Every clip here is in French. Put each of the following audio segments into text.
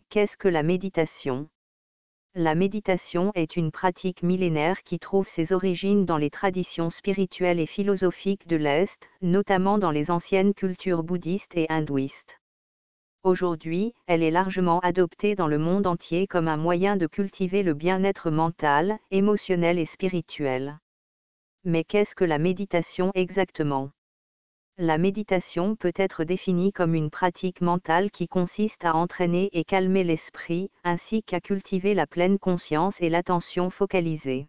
Qu'est-ce que la méditation? La méditation est une pratique millénaire qui trouve ses origines dans les traditions spirituelles et philosophiques de l'Est, notamment dans les anciennes cultures bouddhistes et hindouistes. Aujourd'hui, elle est largement adoptée dans le monde entier comme un moyen de cultiver le bien-être mental, émotionnel et spirituel. Mais qu'est-ce que la méditation exactement? La méditation peut être définie comme une pratique mentale qui consiste à entraîner et calmer l'esprit, ainsi qu'à cultiver la pleine conscience et l'attention focalisée.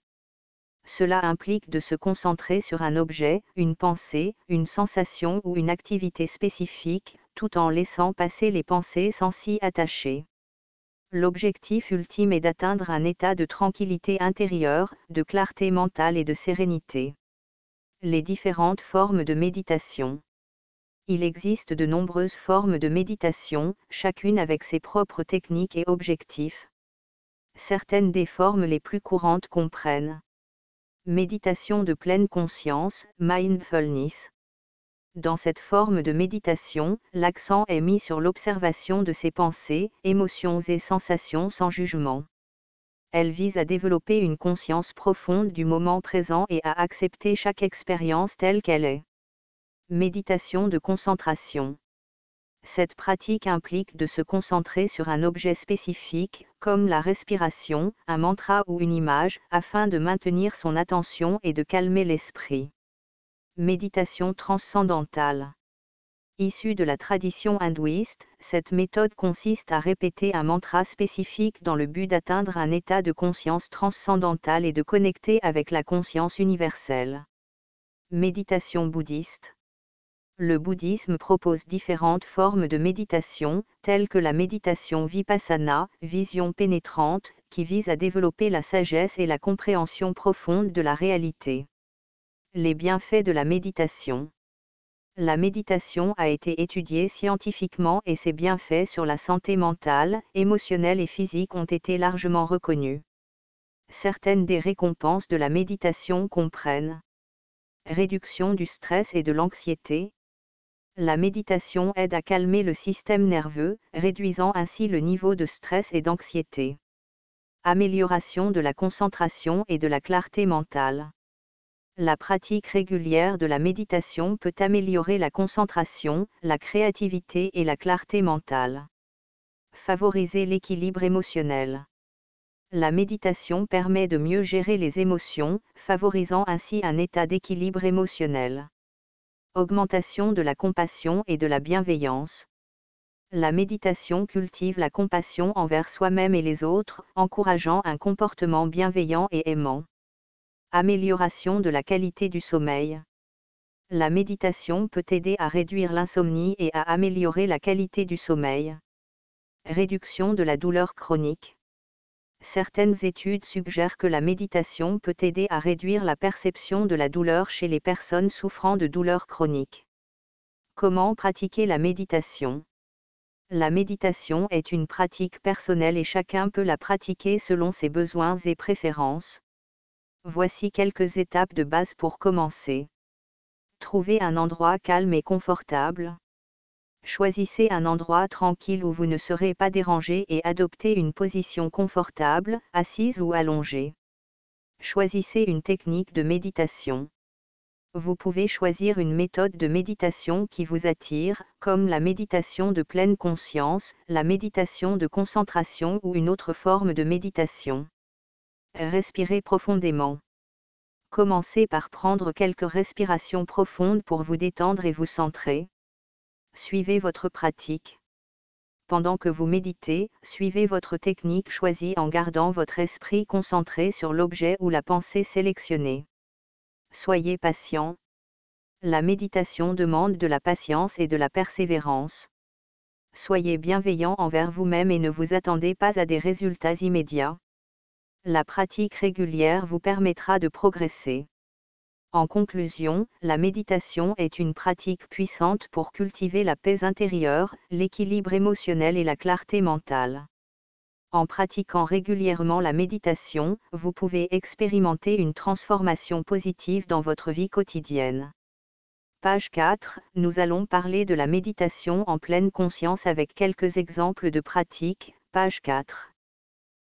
Cela implique de se concentrer sur un objet, une pensée, une sensation ou une activité spécifique, tout en laissant passer les pensées sans s'y attacher. L'objectif ultime est d'atteindre un état de tranquillité intérieure, de clarté mentale et de sérénité. Les différentes formes de méditation. Il existe de nombreuses formes de méditation, chacune avec ses propres techniques et objectifs. Certaines des formes les plus courantes comprennent méditation de pleine conscience, mindfulness. Dans cette forme de méditation, l'accent est mis sur l'observation de ses pensées, émotions et sensations sans jugement. Elle vise à développer une conscience profonde du moment présent et à accepter chaque expérience telle qu'elle est. Méditation de concentration. Cette pratique implique de se concentrer sur un objet spécifique, comme la respiration, un mantra ou une image, afin de maintenir son attention et de calmer l'esprit. Méditation transcendantale. Issue de la tradition hindouiste, cette méthode consiste à répéter un mantra spécifique dans le but d'atteindre un état de conscience transcendantale et de connecter avec la conscience universelle. Méditation bouddhiste. Le bouddhisme propose différentes formes de méditation, telles que la méditation vipassana, vision pénétrante, qui vise à développer la sagesse et la compréhension profonde de la réalité. Les bienfaits de la méditation. La méditation a été étudiée scientifiquement et ses bienfaits sur la santé mentale, émotionnelle et physique ont été largement reconnus. Certaines des récompenses de la méditation comprennent réduction du stress et de l'anxiété. La méditation aide à calmer le système nerveux, réduisant ainsi le niveau de stress et d'anxiété. Amélioration de la concentration et de la clarté mentale. La pratique régulière de la méditation peut améliorer la concentration, la créativité et la clarté mentale. Favoriser l'équilibre émotionnel. La méditation permet de mieux gérer les émotions, favorisant ainsi un état d'équilibre émotionnel. Augmentation de la compassion et de la bienveillance. La méditation cultive la compassion envers soi-même et les autres, encourageant un comportement bienveillant et aimant. Amélioration de la qualité du sommeil. La méditation peut aider à réduire l'insomnie et à améliorer la qualité du sommeil. Réduction de la douleur chronique. Certaines études suggèrent que la méditation peut aider à réduire la perception de la douleur chez les personnes souffrant de douleurs chroniques. Comment pratiquer la méditation? La méditation est une pratique personnelle et chacun peut la pratiquer selon ses besoins et préférences. Voici quelques étapes de base pour commencer. Trouvez un endroit calme et confortable. Choisissez un endroit tranquille où vous ne serez pas dérangé et adoptez une position confortable, assise ou allongée. Choisissez une technique de méditation. Vous pouvez choisir une méthode de méditation qui vous attire, comme la méditation de pleine conscience, la méditation de concentration ou une autre forme de méditation. Respirez profondément. Commencez par prendre quelques respirations profondes pour vous détendre et vous centrer. Suivez votre pratique. Pendant que vous méditez, suivez votre technique choisie en gardant votre esprit concentré sur l'objet ou la pensée sélectionnée. Soyez patient. La méditation demande de la patience et de la persévérance. Soyez bienveillant envers vous-même et ne vous attendez pas à des résultats immédiats. La pratique régulière vous permettra de progresser. En conclusion, la méditation est une pratique puissante pour cultiver la paix intérieure, l'équilibre émotionnel et la clarté mentale. En pratiquant régulièrement la méditation, vous pouvez expérimenter une transformation positive dans votre vie quotidienne. Page 4, nous allons parler de la méditation en pleine conscience avec quelques exemples de pratiques, Page 4.